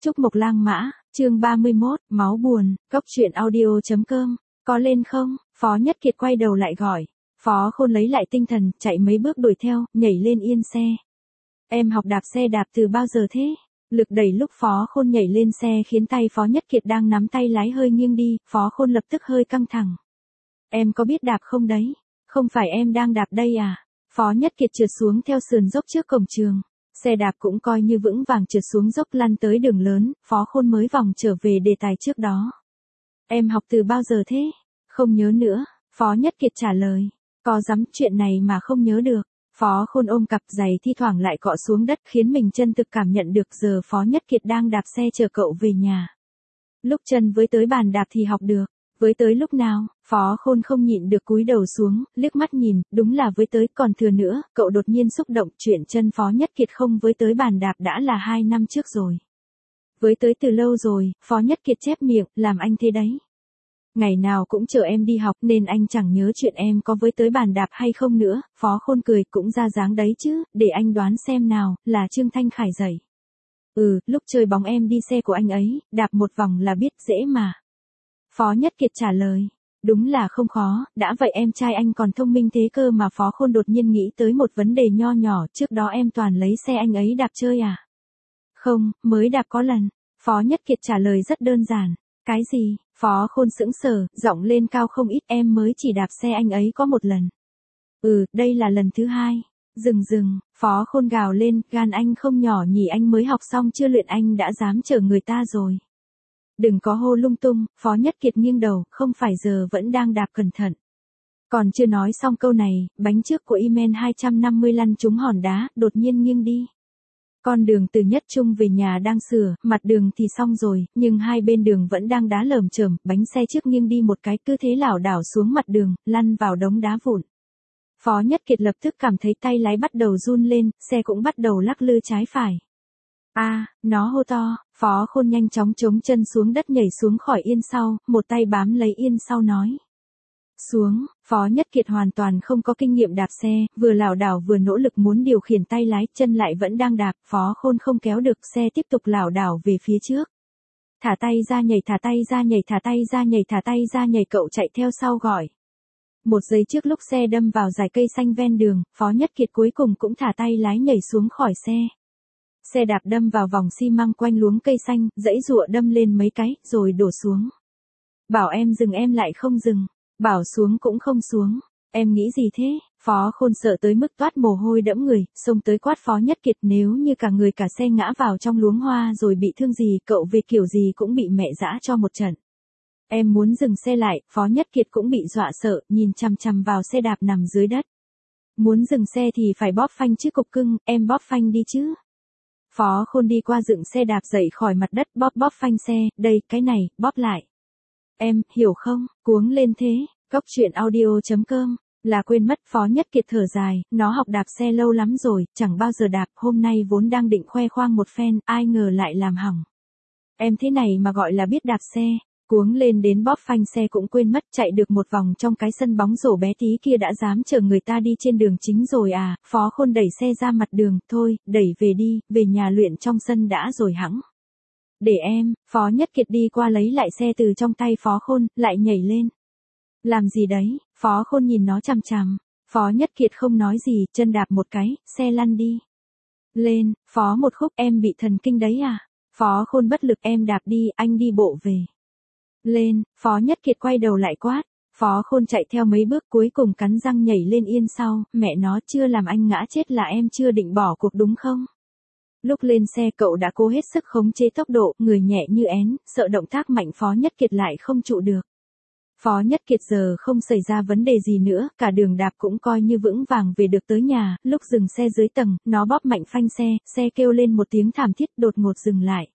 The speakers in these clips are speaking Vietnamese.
Trúc Mộc Lang Mã, chương 31, máu buồn, cốc truyện audio.com, có lên không? Phó Nhất Kiệt quay đầu lại gọi. Phó Khôn lấy lại tinh thần, chạy mấy bước đuổi theo, nhảy lên yên xe. Em học đạp xe đạp từ bao giờ thế? Lực đẩy lúc Phó Khôn nhảy lên xe khiến tay Phó Nhất Kiệt đang nắm tay lái hơi nghiêng đi, Phó Khôn lập tức hơi căng thẳng. Em có biết đạp không đấy? Không phải em đang đạp đây à? Phó Nhất Kiệt trượt xuống theo sườn dốc trước cổng trường. Xe đạp cũng coi như vững vàng trượt xuống dốc lăn tới đường lớn, Phó Khôn mới vòng trở về đề tài trước đó. Em học từ bao giờ thế? Không nhớ nữa, Phó Nhất Kiệt trả lời. Có dám chuyện này mà không nhớ được. Phó Khôn ôm cặp giày thi thoảng lại cọ xuống đất khiến mình chân thực cảm nhận được giờ Phó Nhất Kiệt đang đạp xe chở cậu về nhà. Lúc chân với tới bàn đạp thì học được. Với tới lúc nào, Phó Khôn không nhịn được cúi đầu xuống, liếc mắt nhìn, đúng là với tới còn thừa nữa, cậu đột nhiên xúc động chuyện chân Phó Nhất Kiệt không với tới bàn đạp đã là 2 năm trước rồi. Với tới từ lâu rồi, Phó Nhất Kiệt chép miệng, làm anh thế đấy. Ngày nào cũng chờ em đi học nên anh chẳng nhớ chuyện em có với tới bàn đạp hay không nữa, Phó Khôn cười cũng ra dáng đấy chứ, để anh đoán xem nào, là Trương Thanh Khải dạy. Lúc chơi bóng em đi xe của anh ấy, đạp một vòng là biết dễ mà. Phó Nhất Kiệt trả lời, đúng là không khó, đã vậy em trai anh còn thông minh thế cơ mà. Phó Khôn đột nhiên nghĩ tới một vấn đề nho nhỏ, trước đó em toàn lấy xe anh ấy đạp chơi à? Không, mới đạp có lần. Phó Nhất Kiệt trả lời rất đơn giản. Cái gì? Phó Khôn sững sờ, giọng lên cao không ít, em mới chỉ đạp xe anh ấy có một lần. Đây là lần thứ 2. Dừng, Phó Khôn gào lên, gan anh không nhỏ nhỉ, anh mới học xong chưa luyện anh đã dám chở người ta rồi. Đừng có hô lung tung, Phó Nhất Kiệt nghiêng đầu, không phải giờ vẫn đang đạp cẩn thận. Còn chưa nói xong câu này, bánh trước của Imen 250 lăn trúng hòn đá, đột nhiên nghiêng đi. Con đường từ Nhất Trung về nhà đang sửa, mặt đường thì xong rồi, nhưng hai bên đường vẫn đang đá lởm chởm, bánh xe trước nghiêng đi một cái, cứ thế lảo đảo xuống mặt đường, lăn vào đống đá vụn. Phó Nhất Kiệt lập tức cảm thấy tay lái bắt đầu run lên, xe cũng bắt đầu lắc lư trái phải. Nó hô to, Phó Khôn nhanh chóng chống chân xuống đất nhảy xuống khỏi yên sau, một tay bám lấy yên sau nói. Xuống, Phó Nhất Kiệt hoàn toàn không có kinh nghiệm đạp xe, vừa lảo đảo vừa nỗ lực muốn điều khiển tay lái, chân lại vẫn đang đạp, Phó Khôn không kéo được, xe tiếp tục lảo đảo về phía trước. Thả tay ra nhảy, thả tay ra nhảy, thả tay ra nhảy, thả tay ra nhảy, cậu chạy theo sau gọi. Một giây trước lúc xe đâm vào dải cây xanh ven đường, Phó Nhất Kiệt cuối cùng cũng thả tay lái nhảy xuống khỏi xe. Xe đạp đâm vào vòng xi măng quanh luống cây xanh, giãy giụa đâm lên mấy cái, rồi đổ xuống. Bảo em dừng em lại không dừng, bảo xuống cũng không xuống. Em nghĩ gì thế? Phó Khôn sợ tới mức toát mồ hôi đẫm người, xông tới quát Phó Nhất Kiệt, nếu như cả người cả xe ngã vào trong luống hoa rồi bị thương gì, cậu về kiểu gì cũng bị mẹ dã cho một trận. Em muốn dừng xe lại, Phó Nhất Kiệt cũng bị dọa sợ, nhìn chằm chằm vào xe đạp nằm dưới đất. Muốn dừng xe thì phải bóp phanh chứ cục cưng, em bóp phanh đi chứ. Phó Khôn đi qua dựng xe đạp dậy khỏi mặt đất, bóp phanh xe, đây, cái này, bóp lại. Em, hiểu không, cuống lên thế, cốc truyện audio.com, là quên mất. Phó Nhất Kiệt thở dài, nó học đạp xe lâu lắm rồi, chẳng bao giờ đạp, hôm nay vốn đang định khoe khoang một phen, ai ngờ lại làm hỏng. Em thế này mà gọi là biết đạp xe. Cuống lên đến bóp phanh xe cũng quên mất, chạy được một vòng trong cái sân bóng rổ bé tí kia đã dám chở người ta đi trên đường chính rồi à. Phó Khôn đẩy xe ra mặt đường, thôi, đẩy về đi, về nhà luyện trong sân đã rồi hẵng. Để em, Phó Nhất Kiệt đi qua lấy lại xe từ trong tay Phó Khôn, lại nhảy lên. Làm gì đấy? Phó Khôn nhìn nó chằm chằm. Phó Nhất Kiệt không nói gì, chân đạp một cái, xe lăn đi. Lên, Phó một khúc, em bị thần kinh đấy à? Phó Khôn bất lực, em đạp đi, anh đi bộ về. Lên, Phó Nhất Kiệt quay đầu lại quát. Phó Khôn chạy theo mấy bước cuối cùng cắn răng nhảy lên yên sau, mẹ nó, chưa làm anh ngã chết là em chưa định bỏ cuộc đúng không? Lúc lên xe cậu đã cố hết sức khống chế tốc độ, người nhẹ như én, sợ động tác mạnh Phó Nhất Kiệt lại không trụ được. Phó Nhất Kiệt giờ không xảy ra vấn đề gì nữa, cả đường đạp cũng coi như vững vàng về được tới nhà, lúc dừng xe dưới tầng, nó bóp mạnh phanh xe kêu lên một tiếng thảm thiết, đột ngột dừng lại.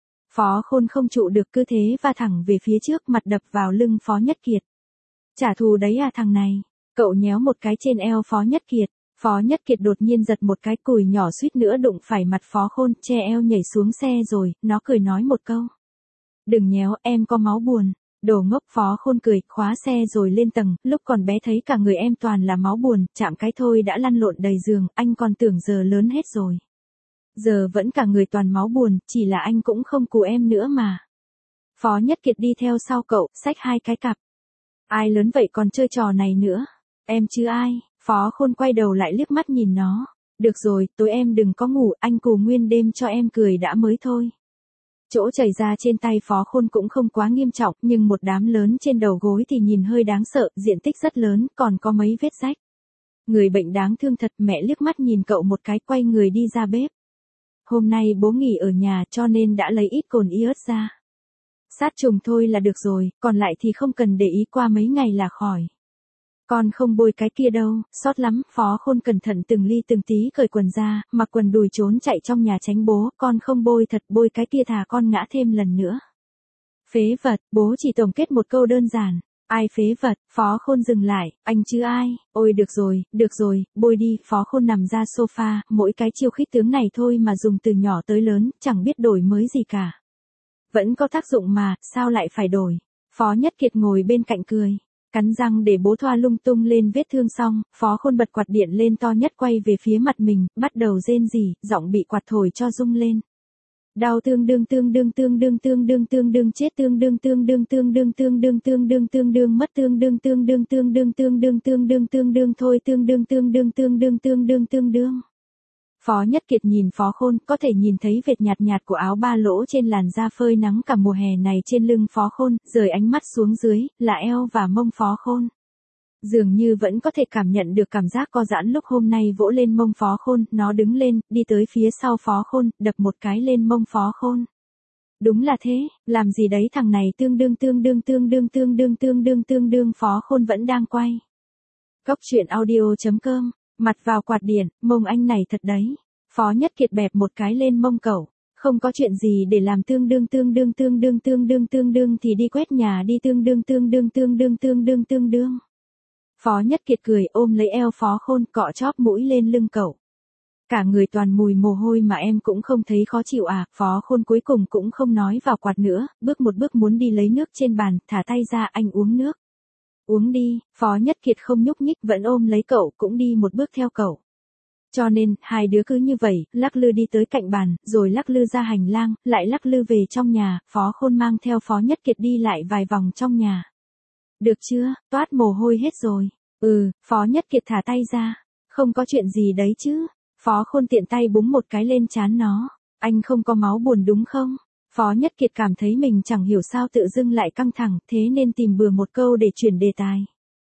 Phó Khôn không trụ được, cứ thế va thẳng về phía trước, mặt đập vào lưng Phó Nhất Kiệt. Trả thù đấy à thằng này? Cậu nhéo một cái trên eo Phó Nhất Kiệt. Phó Nhất Kiệt đột nhiên giật một cái, cùi nhỏ suýt nữa đụng phải mặt Phó Khôn, che eo nhảy xuống xe rồi, nó cười nói một câu. Đừng nhéo, em có máu buồn. Đồ ngốc. Phó Khôn cười, khóa xe rồi lên tầng, lúc còn bé thấy cả người em toàn là máu buồn, chạm cái thôi đã lăn lộn đầy giường, anh còn tưởng giờ lớn hết rồi. Giờ vẫn cả người toàn máu buồn, chỉ là anh cũng không cù em nữa mà. Phó Nhất Kiệt đi theo sau cậu, xách 2 cái cặp. Ai lớn vậy còn chơi trò này nữa? Em chứ ai? Phó Khôn quay đầu lại liếc mắt nhìn nó. Được rồi, tối em đừng có ngủ, anh cù nguyên đêm cho em cười đã mới thôi. Chỗ chảy ra trên tay Phó Khôn cũng không quá nghiêm trọng, nhưng một đám lớn trên đầu gối thì nhìn hơi đáng sợ, diện tích rất lớn, còn có mấy vết rách. Người bệnh đáng thương thật, mẹ liếc mắt nhìn cậu một cái quay người đi ra bếp. Hôm nay bố nghỉ ở nhà cho nên đã lấy ít cồn iốt ra. Sát trùng thôi là được rồi, còn lại thì không cần để ý, qua mấy ngày là khỏi. Con không bôi cái kia đâu, sót lắm. Phó Khôn cẩn thận từng ly từng tí cởi quần ra, mặc quần đùi trốn chạy trong nhà tránh bố, con không bôi thật, bôi cái kia thà con ngã thêm lần nữa. Phế vật, bố chỉ tổng kết một câu đơn giản. Ai phế vật? Phó Khôn dừng lại, anh chứ ai? Ôi được rồi, bôi đi. Phó Khôn nằm ra sofa, mỗi cái chiêu khích tướng này thôi mà dùng từ nhỏ tới lớn, chẳng biết đổi mới gì cả. Vẫn có tác dụng mà, sao lại phải đổi? Phó Nhất Kiệt ngồi bên cạnh cười. Cắn răng để bố thoa lung tung lên vết thương xong, Phó Khôn bật quạt điện lên to nhất quay về phía mặt mình, bắt đầu rên rỉ, giọng bị quạt thổi cho rung lên. Đau tương đương chết tương đương mất tương đương thôi tương đương. Phó Nhất Kiệt nhìn Phó Khôn, có thể nhìn thấy vệt nhạt nhạt của áo ba lỗ trên làn da phơi nắng cả mùa hè này trên lưng Phó Khôn, rời ánh mắt xuống dưới, là eo và mông Phó Khôn. Dường như vẫn có thể cảm nhận được cảm giác co giãn lúc hôm nay vỗ lên mông Phó Khôn, nó đứng lên, đi tới phía sau Phó Khôn, đập một cái lên mông Phó Khôn. Đúng là thế, làm gì đấy thằng này tương đương Phó Khôn vẫn đang quay. Cốc truyện audio.com, mặt vào quạt điện, mông anh này thật đấy. Phó Nhất Kiệt bẹp một cái lên mông cậu. Không có chuyện gì để làm tương đương thì đi quét nhà đi tương đương. Phó Nhất Kiệt cười ôm lấy eo Phó Khôn cọ chóp mũi lên lưng cậu. Cả người toàn mùi mồ hôi mà em cũng không thấy khó chịu à? Phó Khôn cuối cùng cũng không nói vào quạt nữa, bước một bước muốn đi lấy nước trên bàn, thả tay ra anh uống nước. Uống đi. Phó Nhất Kiệt không nhúc nhích vẫn ôm lấy cậu cũng đi một bước theo cậu. Cho nên, hai đứa cứ như vậy, lắc lư đi tới cạnh bàn, rồi lắc lư ra hành lang, lại lắc lư về trong nhà, Phó Khôn mang theo Phó Nhất Kiệt đi lại vài vòng trong nhà. Được chưa, toát mồ hôi hết rồi. Phó Nhất Kiệt thả tay ra. Không có chuyện gì đấy chứ. Phó Khôn tiện tay búng một cái lên trán nó. Anh không có máu buồn đúng không? Phó Nhất Kiệt cảm thấy mình chẳng hiểu sao tự dưng lại căng thẳng, thế nên tìm bừa một câu để chuyển đề tài.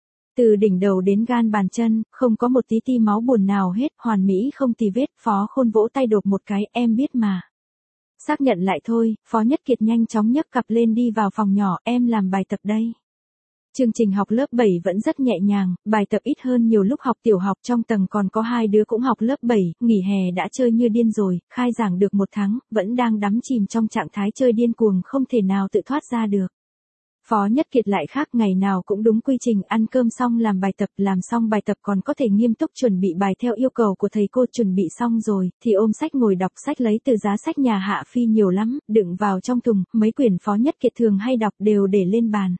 Từ đỉnh đầu đến gan bàn chân, không có một tí ti máu buồn nào hết, hoàn mỹ không tì vết. Phó Khôn vỗ tay đột một cái, em biết mà. Xác nhận lại thôi. Phó Nhất Kiệt nhanh chóng nhấc cặp lên đi vào phòng nhỏ, em làm bài tập đây. Chương trình học lớp 7 vẫn rất nhẹ nhàng, bài tập ít hơn nhiều lúc học tiểu học, trong tầng còn có 2 đứa cũng học lớp 7, nghỉ hè đã chơi như điên rồi, khai giảng được 1 tháng, vẫn đang đắm chìm trong trạng thái chơi điên cuồng không thể nào tự thoát ra được. Phó Nhất Kiệt lại khác, ngày nào cũng đúng quy trình, ăn cơm xong làm bài tập, làm xong bài tập còn có thể nghiêm túc chuẩn bị bài theo yêu cầu của thầy cô, chuẩn bị xong rồi, thì ôm sách ngồi đọc sách, lấy từ giá sách nhà Hạ Phi nhiều lắm, đựng vào trong thùng, mấy quyển Phó Nhất Kiệt thường hay đọc đều để lên bàn.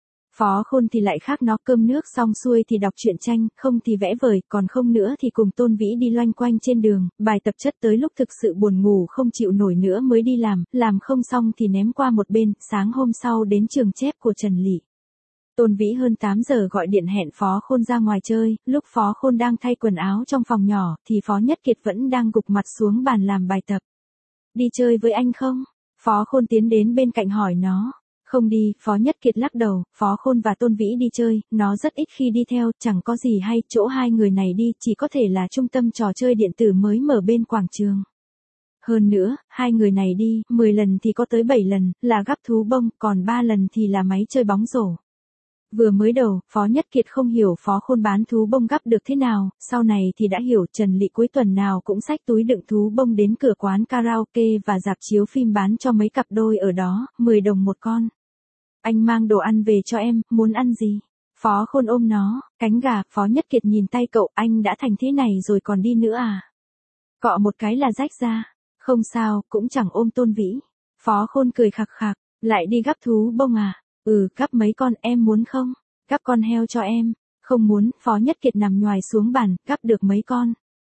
Phó Khôn thì lại khác, nó cơm nước xong xuôi thì đọc truyện tranh, không thì vẽ vời, còn không nữa thì cùng Tôn Vĩ đi loanh quanh trên đường, bài tập chất tới lúc thực sự buồn ngủ không chịu nổi nữa mới đi làm không xong thì ném qua một bên, sáng hôm sau đến trường chép của Trần Lị. Tôn Vĩ hơn 8 giờ gọi điện hẹn Phó Khôn ra ngoài chơi, lúc Phó Khôn đang thay quần áo trong phòng nhỏ, thì Phó Nhất Kiệt vẫn đang gục mặt xuống bàn làm bài tập. Đi chơi với anh không? Phó Khôn tiến đến bên cạnh hỏi nó. Không đi, Phó Nhất Kiệt lắc đầu. Phó Khôn và Tôn Vĩ đi chơi, nó rất ít khi đi theo, chẳng có gì hay, chỗ hai người này đi chỉ có thể là trung tâm trò chơi điện tử mới mở bên quảng trường. Hơn nữa, hai người này đi, 10 lần thì có tới 7 lần, là gắp thú bông, còn 3 lần thì là máy chơi bóng rổ. Vừa mới đầu, Phó Nhất Kiệt không hiểu Phó Khôn bán thú bông gắp được thế nào, sau này thì đã hiểu. Trần Lị cuối tuần nào cũng xách túi đựng thú bông đến cửa quán karaoke và rạp chiếu phim bán cho mấy cặp đôi ở đó, 10 đồng một con. Anh mang đồ ăn về cho em, muốn ăn gì? Phó Khôn ôm nó, cánh gà. Phó Nhất Kiệt nhìn tay cậu, anh đã thành thế này rồi còn đi nữa à? Cọ một cái là rách ra. Không sao, cũng chẳng ôm Tôn Vĩ. Phó Khôn cười khặc khặc, lại đi gắp thú bông à? Gắp mấy con, em muốn không? Gắp con heo cho em. Không muốn. Phó Nhất Kiệt nằm nhoài xuống bàn, gắp được mấy con.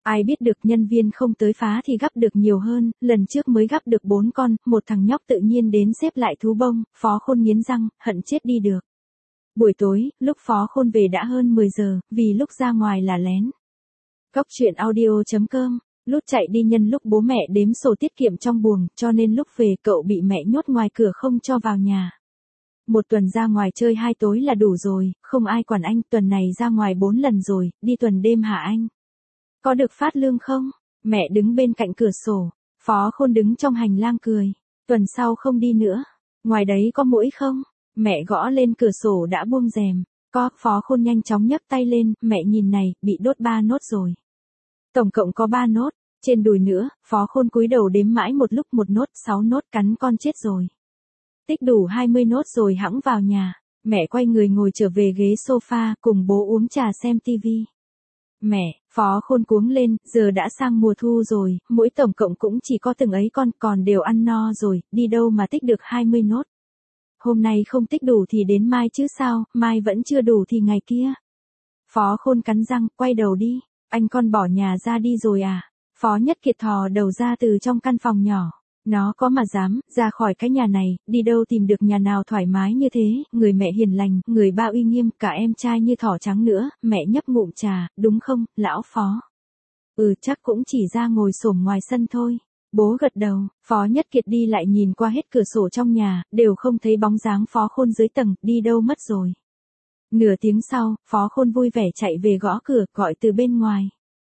Ai biết được nhân viên không tới phá thì gắp được nhiều hơn, lần trước mới gắp được 4 con, một thằng nhóc tự nhiên đến xếp lại thú bông, Phó Khôn nghiến răng, hận chết đi được. Buổi tối, lúc Phó Khôn về đã hơn 10 giờ, vì lúc ra ngoài là lén. Cóc truyện audio.com, Lút chạy đi nhân lúc bố mẹ đếm sổ tiết kiệm trong buồng, cho nên lúc về cậu bị mẹ nhốt ngoài cửa không cho vào nhà. Một tuần ra ngoài chơi 2 tối là đủ rồi, không ai quản anh, tuần này ra ngoài 4 lần rồi, đi tuần đêm hả anh? Có được phát lương không? Mẹ đứng bên cạnh cửa sổ, Phó Khôn đứng trong hành lang cười. Tuần sau không đi nữa. Ngoài đấy có muỗi không? Mẹ gõ lên cửa sổ đã buông rèm. Có, Phó Khôn nhanh chóng nhấc tay lên, mẹ nhìn này, bị đốt 3 nốt rồi. Tổng cộng có 3 nốt, trên đùi nữa, Phó Khôn cúi đầu đếm mãi một lúc 1 nốt, 6 nốt cắn con chết rồi. Tích đủ 20 nốt rồi hẵng vào nhà. Mẹ quay người ngồi trở về ghế sofa, cùng bố uống trà xem tivi. Mẹ, Phó Khôn cuống lên, giờ đã sang mùa thu rồi, mỗi tổng cộng cũng chỉ có từng ấy con, còn đều ăn no rồi, đi đâu mà tích được 20 nốt. Hôm nay không tích đủ thì đến mai chứ sao, mai vẫn chưa đủ thì ngày kia. Phó Khôn cắn răng, quay đầu đi, anh con bỏ nhà ra đi rồi à? Phó Nhất Kiệt thò đầu ra từ trong căn phòng nhỏ. Nó có mà dám, ra khỏi cái nhà này, đi đâu tìm được nhà nào thoải mái như thế, người mẹ hiền lành, người ba uy nghiêm, cả em trai như thỏ trắng nữa, mẹ nhấp ngụm trà, đúng không, lão Phó? Chắc cũng chỉ ra ngồi xổm ngoài sân thôi. Bố gật đầu, Phó Nhất Kiệt đi lại nhìn qua hết cửa sổ trong nhà, đều không thấy bóng dáng Phó Khôn dưới tầng, đi đâu mất rồi. Nửa tiếng sau, Phó Khôn vui vẻ chạy về gõ cửa, gọi từ bên ngoài.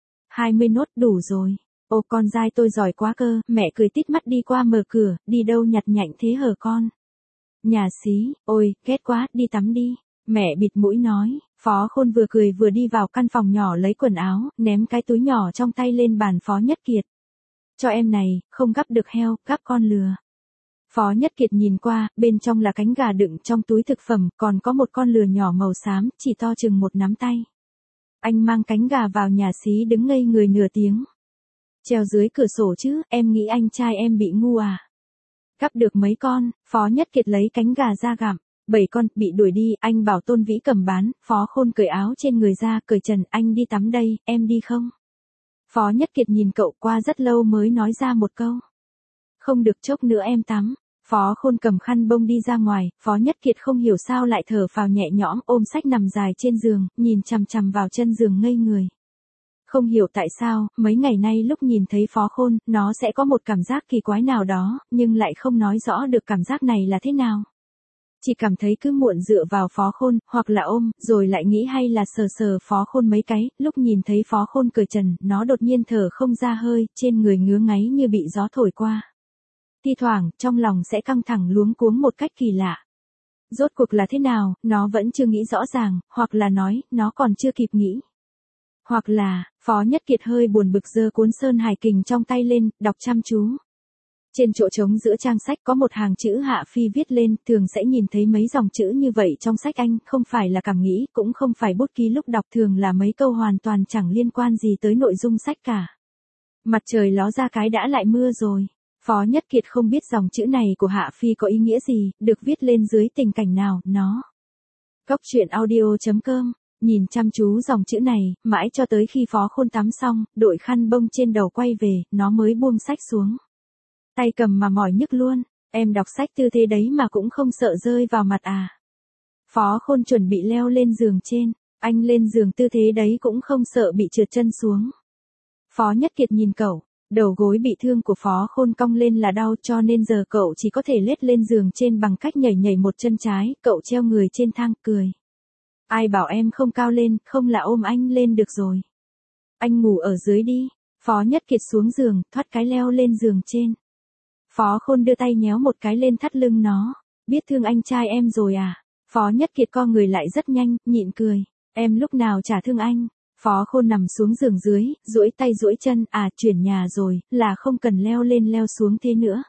20 nốt đủ rồi. Ô con dai tôi giỏi quá cơ, mẹ cười tít mắt đi qua mở cửa, đi đâu nhặt nhạnh thế hở con? Nhà xí, ôi, ghét quá, đi tắm đi. Mẹ bịt mũi nói, Phó Khôn vừa cười vừa đi vào căn phòng nhỏ lấy quần áo, ném cái túi nhỏ trong tay lên bàn Phó Nhất Kiệt. Cho em này, không gắp được heo, gắp con lừa. Phó Nhất Kiệt nhìn qua, bên trong là cánh gà đựng trong túi thực phẩm, còn có một con lừa nhỏ màu xám, chỉ to chừng một nắm tay. Anh mang cánh gà vào nhà xí đứng ngây người nửa tiếng. Treo dưới cửa sổ chứ, em nghĩ anh trai em bị ngu à? Gắp được mấy con, Phó Nhất Kiệt lấy cánh gà ra gặm. 7 con, bị đuổi đi, anh bảo Tôn Vĩ cầm bán, Phó Khôn cởi áo trên người ra, cởi trần, anh đi tắm đây, em đi không? Phó Nhất Kiệt nhìn cậu qua rất lâu mới nói ra một câu. Không được, chốc nữa em tắm. Phó Khôn cầm khăn bông đi ra ngoài, Phó Nhất Kiệt không hiểu sao lại thở phào nhẹ nhõm, ôm sách nằm dài trên giường, nhìn chằm chằm vào chân giường ngây người. Không hiểu tại sao, mấy ngày nay lúc nhìn thấy Phó Khôn, nó sẽ có một cảm giác kỳ quái nào đó, nhưng lại không nói rõ được cảm giác này là thế nào. Chỉ cảm thấy cứ muộn dựa vào Phó Khôn, hoặc là ôm, rồi lại nghĩ hay là sờ sờ Phó Khôn mấy cái, lúc nhìn thấy Phó Khôn cởi trần, nó đột nhiên thở không ra hơi, trên người ngứa ngáy như bị gió thổi qua. Thi thoảng, trong lòng sẽ căng thẳng luống cuống một cách kỳ lạ. Rốt cuộc là thế nào, nó vẫn chưa nghĩ rõ ràng, hoặc là nói, nó còn chưa kịp nghĩ. Hoặc là, Phó Nhất Kiệt hơi buồn bực giơ cuốn Sơn Hải Kình trong tay lên, đọc chăm chú. Trên chỗ trống giữa trang sách có một hàng chữ Hạ Phi viết lên, thường sẽ nhìn thấy mấy dòng chữ như vậy trong sách anh, không phải là cảm nghĩ, cũng không phải bút ký lúc đọc, thường là mấy câu hoàn toàn chẳng liên quan gì tới nội dung sách cả. Mặt trời ló ra cái đã lại mưa rồi. Phó Nhất Kiệt không biết dòng chữ này của Hạ Phi có ý nghĩa gì, được viết lên dưới tình cảnh nào, nó. Cóc truyện audio.com, nhìn chăm chú dòng chữ này, mãi cho tới khi Phó Khôn tắm xong, đội khăn bông trên đầu quay về, nó mới buông sách xuống. Tay cầm mà mỏi nhức luôn, em đọc sách tư thế đấy mà cũng không sợ rơi vào mặt à. Phó Khôn chuẩn bị leo lên giường trên, anh lên giường tư thế đấy cũng không sợ bị trượt chân xuống. Phó Nhất Kiệt nhìn cậu, đầu gối bị thương của Phó Khôn cong lên là đau cho nên giờ cậu chỉ có thể lết lên giường trên bằng cách nhảy nhảy một chân trái, cậu treo người trên thang, cười. Ai bảo em không cao lên, không là ôm anh lên được rồi. Anh ngủ ở dưới đi. Phó Nhất Kiệt xuống giường, thoát cái leo lên giường trên. Phó Khôn đưa tay nhéo một cái lên thắt lưng nó. Biết thương anh trai em rồi à? Phó Nhất Kiệt co người lại rất nhanh, nhịn cười. Em lúc nào chả thương anh. Phó Khôn nằm xuống giường dưới, duỗi tay duỗi chân, chuyển nhà rồi, là không cần leo lên leo xuống thế nữa.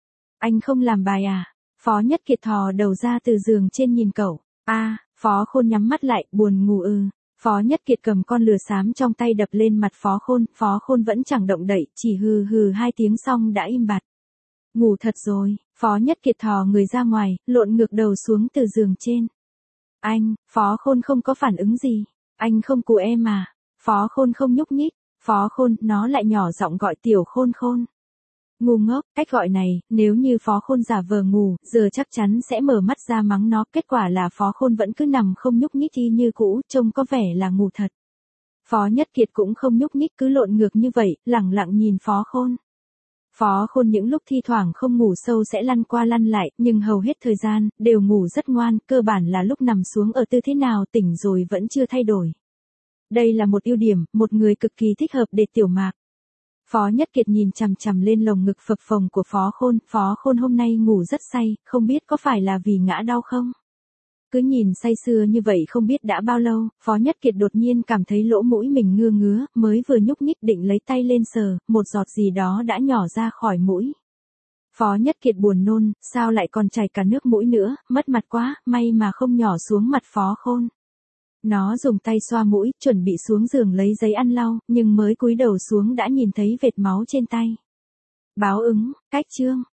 Anh không làm bài à? Phó Nhất Kiệt thò đầu ra từ giường trên nhìn cậu. Phó Khôn nhắm mắt lại, buồn ngủ Phó Nhất Kiệt cầm con lừa xám trong tay đập lên mặt Phó Khôn vẫn chẳng động đậy, chỉ hừ hừ 2 tiếng xong đã im bặt. Ngủ thật rồi, Phó Nhất Kiệt thò người ra ngoài, lộn ngược đầu xuống từ giường trên. Anh, Phó Khôn không có phản ứng gì. Anh không cù em à? Phó Khôn không nhúc nhích. Phó Khôn, nó lại nhỏ giọng gọi Tiểu Khôn Khôn. Ngu ngốc, cách gọi này, nếu như Phó Khôn giả vờ ngủ, giờ chắc chắn sẽ mở mắt ra mắng nó, kết quả là Phó Khôn vẫn cứ nằm không nhúc nhích y như cũ, trông có vẻ là ngủ thật. Phó Nhất Kiệt cũng không nhúc nhích, cứ lộn ngược như vậy, lẳng lặng nhìn Phó Khôn. Phó Khôn những lúc thi thoảng không ngủ sâu sẽ lăn qua lăn lại, nhưng hầu hết thời gian, đều ngủ rất ngoan, cơ bản là lúc nằm xuống ở tư thế nào tỉnh rồi vẫn chưa thay đổi. Đây là một ưu điểm, một người cực kỳ thích hợp để tiểu mạc. Phó Nhất Kiệt nhìn chằm chằm lên lồng ngực phập phồng của Phó Khôn hôm nay ngủ rất say, không biết có phải là vì ngã đau không? Cứ nhìn say sưa như vậy không biết đã bao lâu, Phó Nhất Kiệt đột nhiên cảm thấy lỗ mũi mình ngứa ngứa, mới vừa nhúc nhích định lấy tay lên sờ, một giọt gì đó đã nhỏ ra khỏi mũi. Phó Nhất Kiệt buồn nôn, sao lại còn chảy cả nước mũi nữa, mất mặt quá, may mà không nhỏ xuống mặt Phó Khôn. Nó dùng tay xoa mũi, chuẩn bị xuống giường lấy giấy ăn lau, nhưng mới cúi đầu xuống đã nhìn thấy vệt máu trên tay. Báo ứng, cách chương.